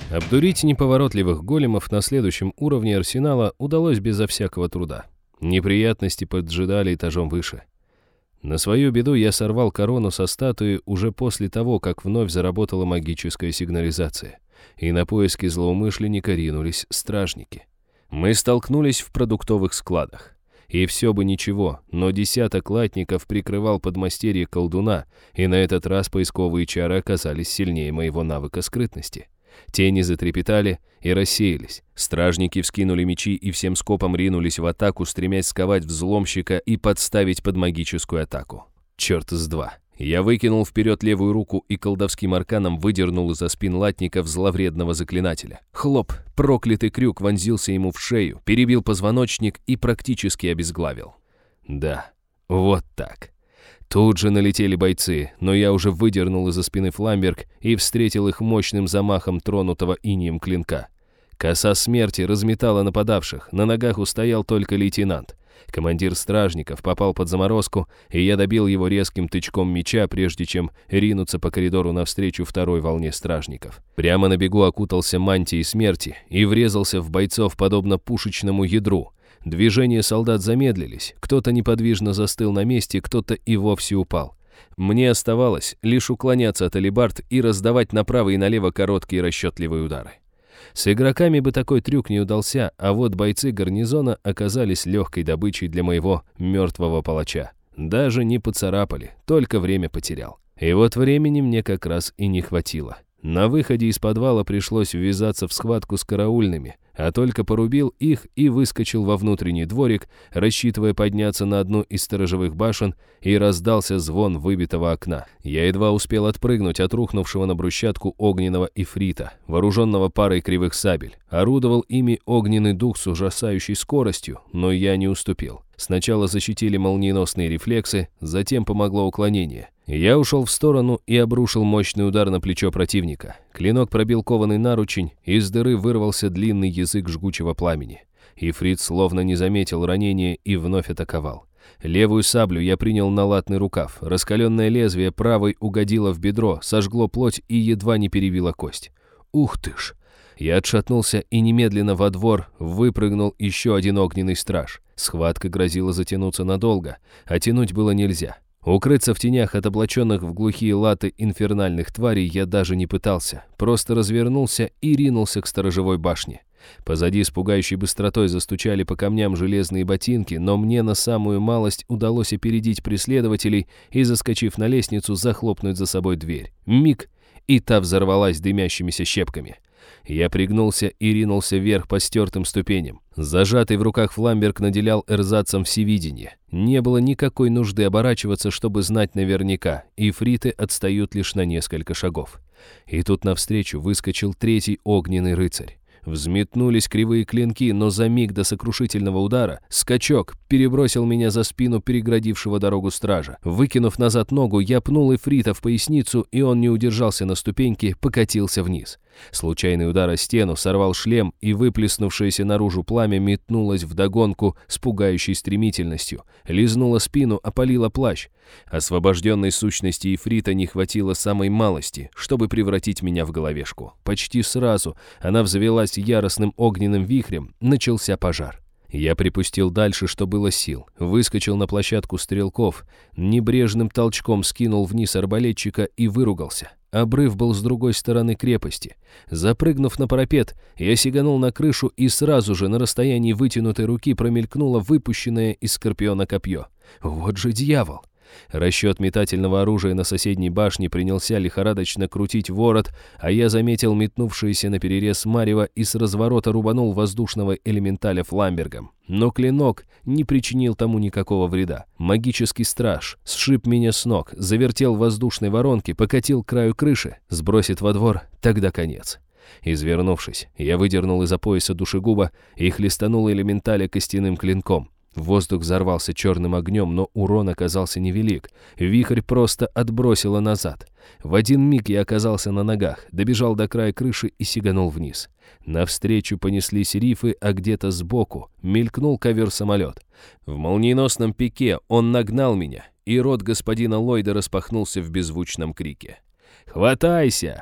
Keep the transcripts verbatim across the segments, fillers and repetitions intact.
Обдурить неповоротливых големов на следующем уровне арсенала удалось безо всякого труда. Неприятности поджидали этажом выше. На свою беду я сорвал корону со статуи уже после того, как вновь заработала магическая сигнализация, и на поиски злоумышленника ринулись стражники. Мы столкнулись в продуктовых складах. И все бы ничего, но десяток латников прикрывал подмастерье колдуна, и на этот раз поисковые чары оказались сильнее моего навыка скрытности. Тени затрепетали и рассеялись. Стражники вскинули мечи и всем скопом ринулись в атаку, стремясь сковать взломщика и подставить под магическую атаку. Черт с два. Я выкинул вперед левую руку и колдовским арканом выдернул из-за спин латников зловредного заклинателя. Хлоп! Проклятый крюк вонзился ему в шею, перебил позвоночник и практически обезглавил. Да, вот так. Тут же налетели бойцы, но я уже выдернул из-за спины фламберг и встретил их мощным замахом тронутого инием клинка. Коса смерти разметала нападавших, на ногах устоял только лейтенант. Командир стражников попал под заморозку, и я добил его резким тычком меча, прежде чем ринуться по коридору навстречу второй волне стражников. Прямо на бегу окутался мантией смерти и врезался в бойцов подобно пушечному ядру. Движения солдат замедлились, кто-то неподвижно застыл на месте, кто-то и вовсе упал. Мне оставалось лишь уклоняться от алебард и раздавать направо и налево короткие расчетливые удары. С игроками бы такой трюк не удался, а вот бойцы гарнизона оказались легкой добычей для моего мертвого палача. Даже не поцарапали, только время потерял. И вот времени мне как раз и не хватило. На выходе из подвала пришлось ввязаться в схватку с караульными, а только порубил их и выскочил во внутренний дворик, рассчитывая подняться на одну из сторожевых башен, и раздался звон выбитого окна. Я едва успел отпрыгнуть от рухнувшего на брусчатку огненного ифрита, вооруженного парой кривых сабель. Орудовал ими огненный дух с ужасающей скоростью, но я не уступил. Сначала защитили молниеносные рефлексы, затем помогло уклонение. Я ушел в сторону и обрушил мощный удар на плечо противника. Клинок пробил кованый наручень, из дыры вырвался длинный язык жгучего пламени. Ифрит словно не заметил ранения и вновь атаковал. Левую саблю я принял на латный рукав. Раскаленное лезвие правой угодило в бедро, сожгло плоть и едва не перебило кость. Ух ты ж! Я отшатнулся и немедленно во двор выпрыгнул еще один огненный страж. Схватка грозила затянуться надолго, а тянуть было нельзя. Укрыться в тенях от облаченных в глухие латы инфернальных тварей я даже не пытался, просто развернулся и ринулся к сторожевой башне. Позади с пугающей быстротой застучали по камням железные ботинки, но мне на самую малость удалось опередить преследователей и, заскочив на лестницу, захлопнуть за собой дверь. Миг, и та взорвалась дымящимися щепками. Я пригнулся и ринулся вверх по стертым ступеням. Зажатый в руках фламберг наделял эрзацем всевидения. Не было никакой нужды оборачиваться, чтобы знать наверняка. Ифриты отстают лишь на несколько шагов. И тут навстречу выскочил третий огненный рыцарь. Взметнулись кривые клинки, но за миг до сокрушительного удара скачок перебросил меня за спину переградившего дорогу стража. Выкинув назад ногу, я пнул Ифрита в поясницу, и он не удержался на ступеньке, покатился вниз. Случайный удар о стену сорвал шлем, и выплеснувшееся наружу пламя метнулось вдогонку с пугающей стремительностью. Лизнуло спину, опалило плащ. Освобожденной сущности Ифрита не хватило самой малости, чтобы превратить меня в головешку. Почти сразу она взвелась яростным огненным вихрем, начался пожар. Я припустил дальше, что было сил, выскочил на площадку стрелков, небрежным толчком скинул вниз арбалетчика и выругался. Обрыв был с другой стороны крепости. Запрыгнув на парапет, я сиганул на крышу, и сразу же на расстоянии вытянутой руки промелькнуло выпущенное из скорпиона копье. Вот же дьявол! Расчет метательного оружия на соседней башне принялся лихорадочно крутить ворот, а я заметил метнувшееся наперерез марево и с разворота рубанул воздушного элементаля фламбергом. Но клинок не причинил тому никакого вреда. Магический страж сшиб меня с ног, завертел в воздушной воронке, покатил к краю крыши, сбросит во двор, тогда конец. Извернувшись, я выдернул из-за пояса душегуба и хлестанул элементаля костяным клинком. Воздух взорвался черным огнем, но урон оказался невелик. Вихрь просто отбросило назад. В один миг я оказался на ногах, добежал до края крыши и сиганул вниз. Навстречу понеслись рифы, а где-то сбоку мелькнул ковер-самолет. В молниеносном пике он нагнал меня, и рот господина Ллойда распахнулся в беззвучном крике. «Хватайся!»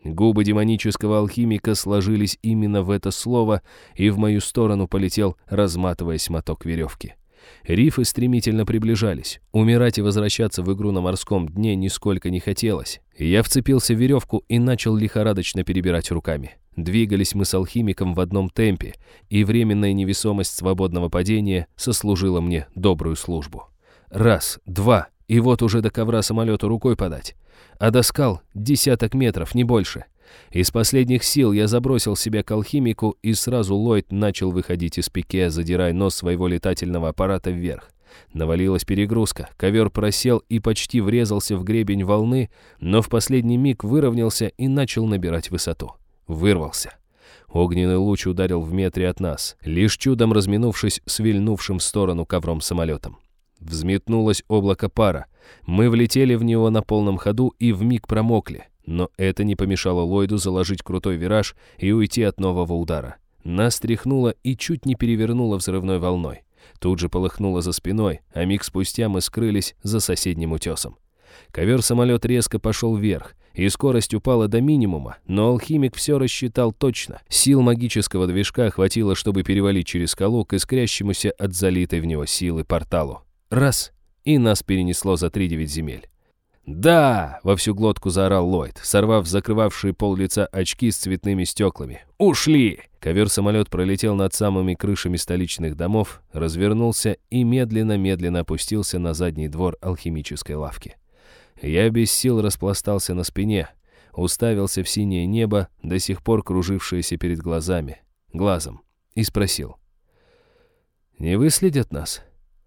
Губы демонического алхимика сложились именно в это слово, и в мою сторону полетел, разматываясь, моток веревки. Рифы стремительно приближались. Умирать и возвращаться в игру на морском дне нисколько не хотелось. Я вцепился в веревку и начал лихорадочно перебирать руками. Двигались мы с алхимиком в одном темпе, и временная невесомость свободного падения сослужила мне добрую службу. Раз, два, и вот уже до ковра самолета рукой подать. А до скал десяток метров, не больше. Из последних сил я забросил себя к алхимику, и сразу Ллойд начал выходить из пике, задирая нос своего летательного аппарата вверх. Навалилась перегрузка, ковер просел и почти врезался в гребень волны, но в последний миг выровнялся и начал набирать высоту. Вырвался. Огненный луч ударил в метре от нас, лишь чудом разминувшись с вильнувшим в сторону ковром самолетом. Взметнулось облако пара. Мы влетели в него на полном ходу и вмиг промокли. Но это не помешало Ллойду заложить крутой вираж и уйти от нового удара. Нас тряхнуло и чуть не перевернуло взрывной волной. Тут же полыхнуло за спиной, а миг спустя мы скрылись за соседним утесом. Ковер-самолет резко пошел вверх, и скорость упала до минимума, но алхимик все рассчитал точно. Сил магического движка хватило, чтобы перевалить через скалу к искрящемуся от залитой в него силы порталу. Раз, и нас перенесло за три девять земель. «Да!» — во всю глотку заорал Ллойд, сорвав закрывавшие пол лица очки с цветными стеклами. «Ушли!» Ковер-самолет пролетел над самыми крышами столичных домов, развернулся и медленно-медленно опустился на задний двор алхимической лавки. Я без сил распластался на спине, уставился в синее небо, до сих пор кружившееся перед глазами, глазом, и спросил: «Не выследят нас?»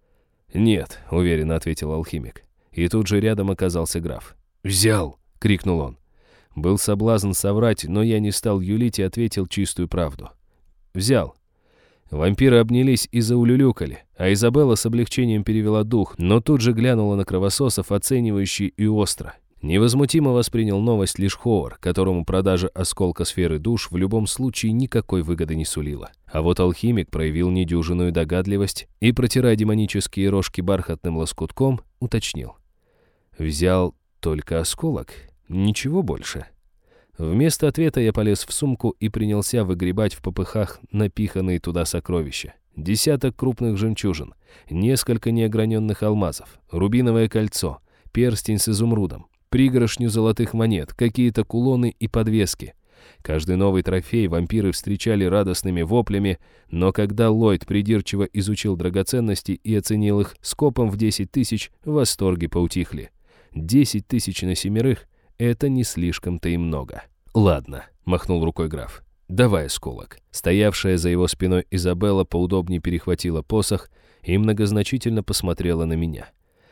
«Нет», — уверенно ответил алхимик. И тут же рядом оказался граф. «Взял!» — крикнул он. Был соблазн соврать, но я не стал юлить и ответил чистую правду. «Взял». Вампиры обнялись и заулюлюкали, а Изабелла с облегчением перевела дух, но тут же глянула на кровососов, оценивающе и остро. Невозмутимо воспринял новость лишь Ховар, которому продажа осколка сферы душ в любом случае никакой выгоды не сулила. А вот алхимик проявил недюжинную догадливость и, протирая демонические рожки бархатным лоскутком, уточнил: «Взял только осколок, ничего больше». Вместо ответа я полез в сумку и принялся выгребать в попыхах напиханные туда сокровища. Десяток крупных жемчужин, несколько неограненных алмазов, рубиновое кольцо, перстень с изумрудом, пригоршню золотых монет, какие-то кулоны и подвески. Каждый новый трофей вампиры встречали радостными воплями, но когда Ллойд придирчиво изучил драгоценности и оценил их скопом в десять тысяч, восторги поутихли. Десять тысяч на семерых — это не слишком-то и много. «Ладно», — махнул рукой граф, — «давай осколок». Стоявшая за его спиной Изабелла поудобнее перехватила посох и многозначительно посмотрела на меня.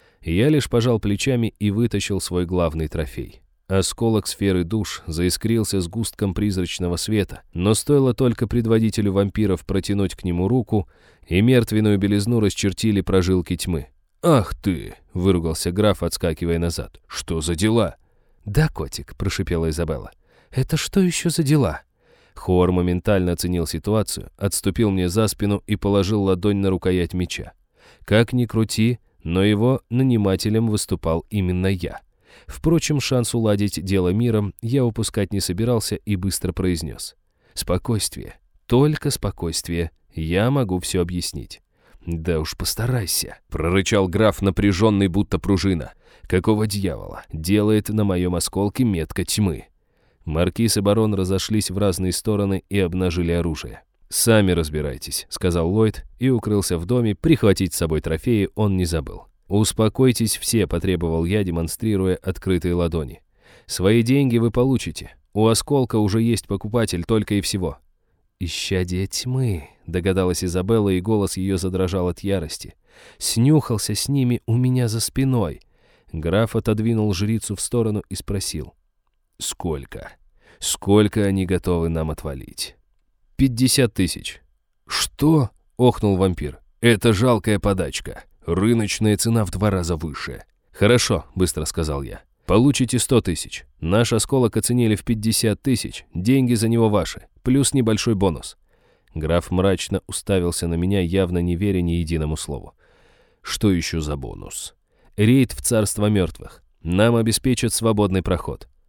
Я лишь пожал плечами и вытащил свой главный трофей. Осколок сферы душ заискрился сгустком призрачного света, но стоило только предводителю вампиров протянуть к нему руку, и мертвенную белизну расчертили прожилки тьмы. «Ах ты!» — выругался граф, отскакивая назад. «Что за дела?» «Да, котик», — прошипела Изабелла. «Это что еще за дела?» Хор моментально оценил ситуацию, отступил мне за спину и положил ладонь на рукоять меча. Как ни крути, но его нанимателем выступал именно я. Впрочем, шанс уладить дело миром я упускать не собирался и быстро произнес: «Спокойствие, только спокойствие, я могу все объяснить». «Да уж постарайся», — прорычал граф, напряженный будто пружина. «Какого дьявола делает на моем осколке метка тьмы?» Маркиз и барон разошлись в разные стороны и обнажили оружие. «Сами разбирайтесь», — сказал Ллойд и укрылся в доме, прихватить с собой трофеи он не забыл. «Успокойтесь все», — потребовал я, демонстрируя открытые ладони. «Свои деньги вы получите. У осколка уже есть покупатель, только и всего». «Исчадие тьмы», — догадалась Изабелла, и голос ее задрожал от ярости. «Снюхался с ними у меня за спиной». Граф отодвинул жрицу в сторону и спросил: «Сколько? Сколько они готовы нам отвалить?» «Пятьдесят тысяч». «Что?» — охнул вампир. «Это жалкая подачка. Рыночная цена в два раза выше». «Хорошо», — быстро сказал я. «Получите сто тысяч. Наш осколок оценили в пятьдесят тысяч. Деньги за него ваши. Плюс небольшой бонус». Граф мрачно уставился на меня, явно не веря ни единому слову. «Что еще за бонус?» «Рейд в царство мертвых. Нам обеспечат свободный проход».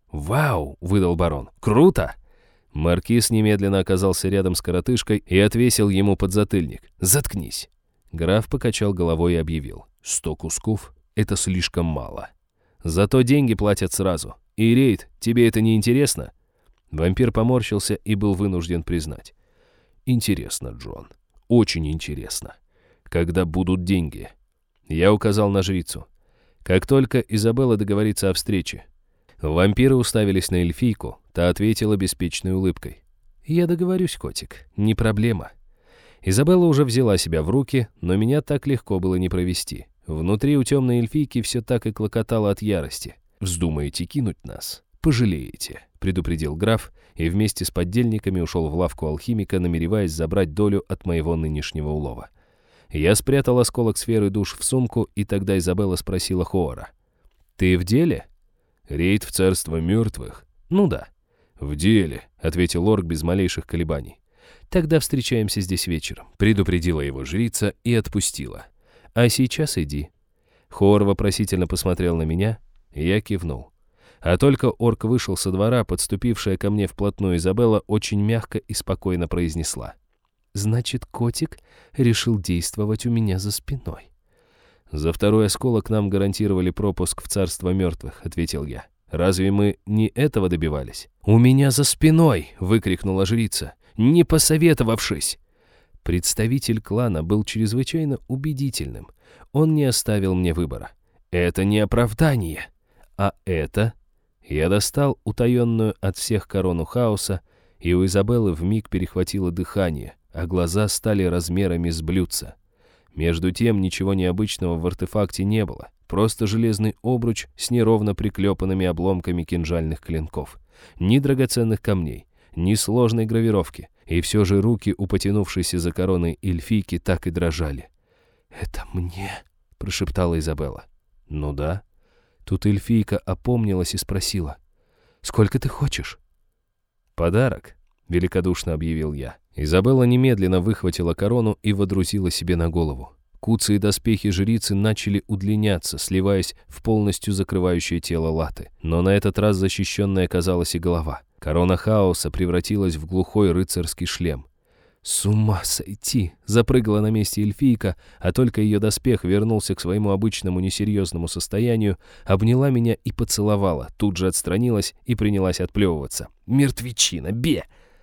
«Вау!» — выдал барон. «Круто!» Маркиз немедленно оказался рядом с коротышкой и отвесил ему подзатыльник. «Заткнись!» Граф покачал головой и объявил. «Сто кусков — это слишком мало. Зато деньги платят сразу. И рейд, тебе это не интересно?» Вампир поморщился и был вынужден признать. «Интересно, Джон. Очень интересно. Когда будут деньги?» Я указал на жрицу. Как только Изабелла договорится о встрече. Вампиры уставились на эльфийку, та ответила беспечной улыбкой. «Я договорюсь, котик, не проблема». Изабелла уже взяла себя в руки, но меня так легко было не провести. Внутри у темной эльфийки все так и клокотало от ярости. «Вздумаете кинуть нас? Пожалеете», — предупредил граф, и вместе с поддельниками ушел в лавку алхимика, намереваясь забрать долю от моего нынешнего улова. Я спрятал осколок сферы душ в сумку, и тогда Изабелла спросила Хоора. «Ты в деле?» «Рейд в царство мертвых?» «Ну да». «В деле», — ответил орк без малейших колебаний. «Тогда встречаемся здесь вечером», — предупредила его жрица и отпустила. «А сейчас иди». Хоор вопросительно посмотрел на меня, и я кивнул. А только орк вышел со двора, подступившая ко мне вплотную Изабелла очень мягко и спокойно произнесла. «Значит, котик решил действовать у меня за спиной». «За второй осколок нам гарантировали пропуск в царство мертвых», — ответил я. «Разве мы не этого добивались?» «У меня за спиной!» — выкрикнула жрица, не посоветовавшись. Представитель клана был чрезвычайно убедительным. Он не оставил мне выбора. «Это не оправдание, а это...» Я достал утаенную от всех корону хаоса, и у Изабеллы вмиг перехватило дыхание, а глаза стали размерами с блюдца. Между тем ничего необычного в артефакте не было, просто железный обруч с неровно приклепанными обломками кинжальных клинков. Ни драгоценных камней, ни сложной гравировки, и все же руки у потянувшейся за короной эльфийки так и дрожали. «Это мне?» — прошептала Изабелла. «Ну да». Тут эльфийка опомнилась и спросила. «Сколько ты хочешь?» «Подарок», — великодушно объявил я. Изабелла немедленно выхватила корону и водрузила себе на голову. Куцы и доспехи жрицы начали удлиняться, сливаясь в полностью закрывающее тело латы. Но на этот раз защищенной оказалась и голова. Корона хаоса превратилась в глухой рыцарский шлем. «С ума сойти!» — запрыгала на месте эльфийка, а только ее доспех вернулся к своему обычному несерьезному состоянию, обняла меня и поцеловала, тут же отстранилась и принялась отплевываться. «Мертвечина, бе!»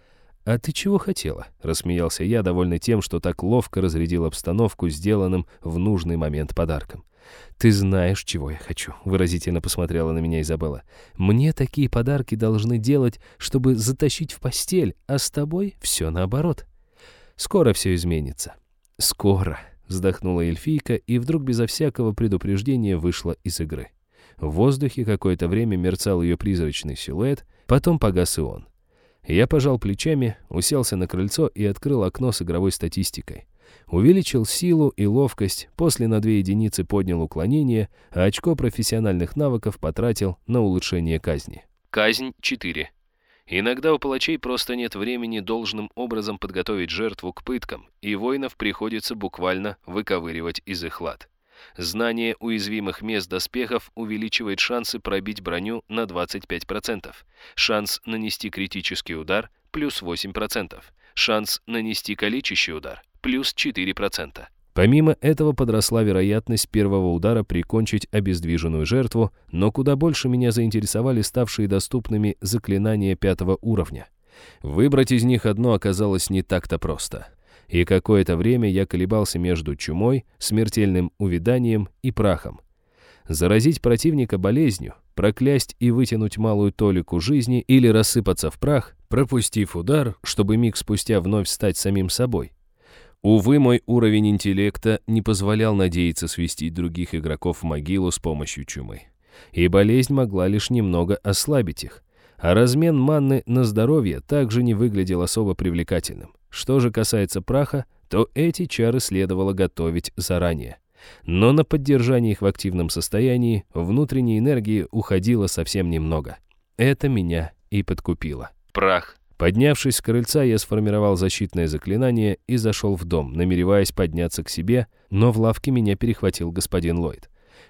«А ты чего хотела?» — рассмеялся я, довольный тем, что так ловко разрядил обстановку сделанным в нужный момент подарком. «Ты знаешь, чего я хочу», — выразительно посмотрела на меня Изабелла. «Мне такие подарки должны делать, чтобы затащить в постель, а с тобой все наоборот. Скоро все изменится». «Скоро», — вздохнула эльфийка и вдруг безо всякого предупреждения вышла из игры. В воздухе какое-то время мерцал ее призрачный силуэт, потом погас и он. Я пожал плечами, уселся на крыльцо и открыл окно с игровой статистикой. Увеличил силу и ловкость, после на две единицы поднял уклонение, а очко профессиональных навыков потратил на улучшение казни. Казнь четыре. Иногда у палачей просто нет времени должным образом подготовить жертву к пыткам, и воинов приходится буквально выковыривать из их лад. Знание уязвимых мест доспехов увеличивает шансы пробить броню на двадцать пять процентов. Шанс нанести критический удар – плюс восемь процентов. Шанс нанести калечащий удар – плюс четыре процента. Помимо этого подросла вероятность первого удара прикончить обездвиженную жертву, но куда больше меня заинтересовали ставшие доступными заклинания пятого уровня. Выбрать из них одно оказалось не так-то просто. И какое-то время я колебался между чумой, смертельным увяданием и прахом. Заразить противника болезнью, проклясть и вытянуть малую толику жизни или рассыпаться в прах, пропустив удар, чтобы миг спустя вновь стать самим собой. Увы, мой уровень интеллекта не позволял надеяться свести других игроков в могилу с помощью чумы. И болезнь могла лишь немного ослабить их. А размен манны на здоровье также не выглядел особо привлекательным. Что же касается праха, то эти чары следовало готовить заранее. Но на поддержание их в активном состоянии внутренней энергии уходило совсем немного. Это меня и подкупило. Прах. Поднявшись с крыльца, я сформировал защитное заклинание и зашел в дом, намереваясь подняться к себе, но в лавке меня перехватил господин Ллойд.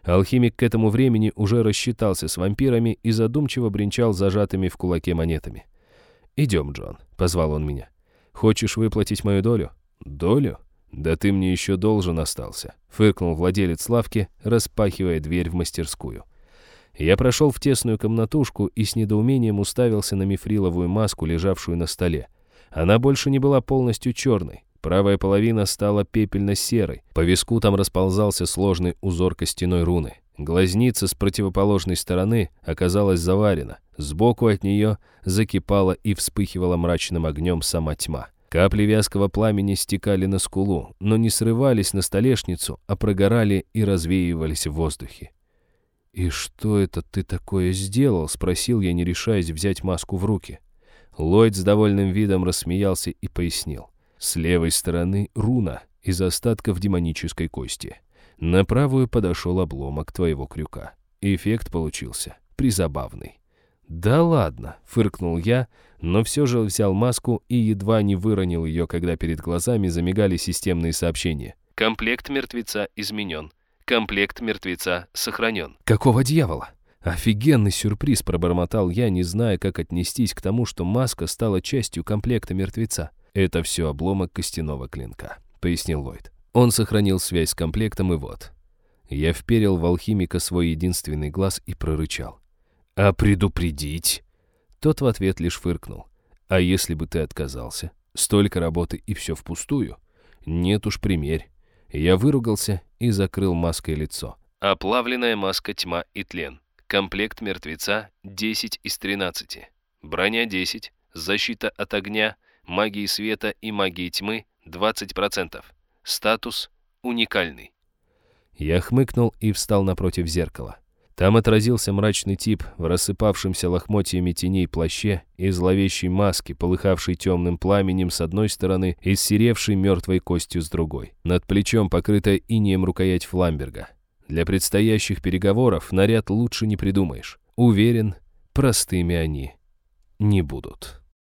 Алхимик к этому времени уже рассчитался с вампирами и задумчиво бренчал зажатыми в кулаке монетами. «Идем, Джон», — позвал он меня. «Хочешь выплатить мою долю?» «Долю? Да ты мне еще должен остался», — фыркнул владелец лавки, распахивая дверь в мастерскую. Я прошел в тесную комнатушку и с недоумением уставился на мифриловую маску, лежавшую на столе. Она больше не была полностью черной. Правая половина стала пепельно-серой. По виску там расползался сложный узор костяной руны. Глазница с противоположной стороны оказалась заварена. Сбоку от нее закипала и вспыхивала мрачным огнем сама тьма. Капли вязкого пламени стекали на скулу, но не срывались на столешницу, а прогорали и развеивались в воздухе. «И что это ты такое сделал?» — спросил я, не решаясь взять маску в руки. Ллойд с довольным видом рассмеялся и пояснил. «С левой стороны руна из остатков демонической кости. На правую подошел обломок твоего крюка. Эффект получился призабавный». «Да ладно», — фыркнул я, но все же взял маску и едва не выронил ее, когда перед глазами замигали системные сообщения. «Комплект мертвеца изменен. Комплект мертвеца сохранен». «Какого дьявола?» «Офигенный сюрприз», — пробормотал я, не зная, как отнестись к тому, что маска стала частью комплекта мертвеца. «Это все обломок костяного клинка», — пояснил Ллойд. Он сохранил связь с комплектом, и вот. Я вперил в алхимика свой единственный глаз и прорычал. «А предупредить?» Тот в ответ лишь фыркнул. «А если бы ты отказался? Столько работы и все впустую? Нет уж, примерь». Я выругался и закрыл маской лицо. Оплавленная маска тьма и тлен. Комплект мертвеца десять из тринадцати. Броня десять. Защита от огня, магии света и магии тьмы двадцать процентов. Статус уникальный. Я хмыкнул и встал напротив зеркала. Там отразился мрачный тип в рассыпавшемся лохмотьями теней плаще и зловещей маске, полыхавшей темным пламенем с одной стороны и ссеревшей мертвой костью с другой. Над плечом покрытая инеем рукоять фламберга. Для предстоящих переговоров наряд лучше не придумаешь. Уверен, простыми они не будут.